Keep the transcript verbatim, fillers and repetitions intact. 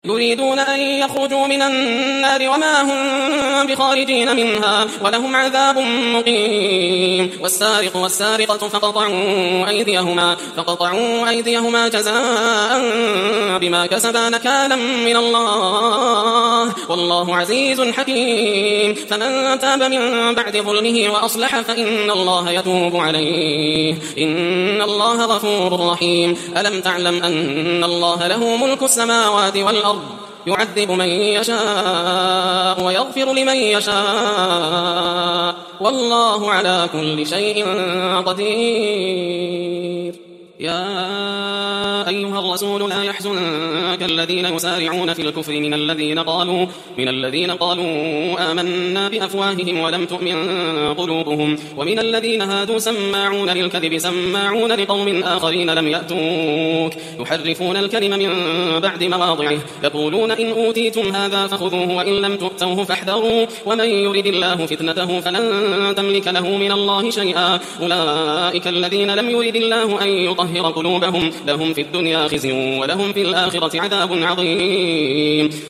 يريدون أن يخرجوا من النار وما هم بخارجين منها ولهم عذاب مقيم. والسارق والسارقة فقطعوا أيديهما, فقطعوا أيديهما جزاء بما كسبا نكالا من الله والله عزيز حكيم. فمن تاب من بعد ظلمه وأصلح فإن الله يتوب عليه إن الله غفور رحيم. ألم تعلم أن الله له ملك السماوات والأرض يعذب من يشاء ويغفر لمن يشاء والله على كل شيء قدير. يا أيها الرسول لا يحزنك الذين يسارعون في الكفر من الذين قالوا من الذين قالوا آمنا بأفواههم ولم تؤمن قلوبهم ومن الذين هادوا سماعون للكذب سماعون لقوم آخرين لم يأتوك يحرفون الكلم من بعد مواضعه يقولون إن أوتيتم هذا فخذوه وإن لم تؤتوه فاحذروا ومن يرد الله فتنته فلن تملك له من الله شيئا أولئك الذين لم يرد الله أن يطهر قلوبهم لهم في الدنيا خزي ولهم في الآخرة عذاب عظيم.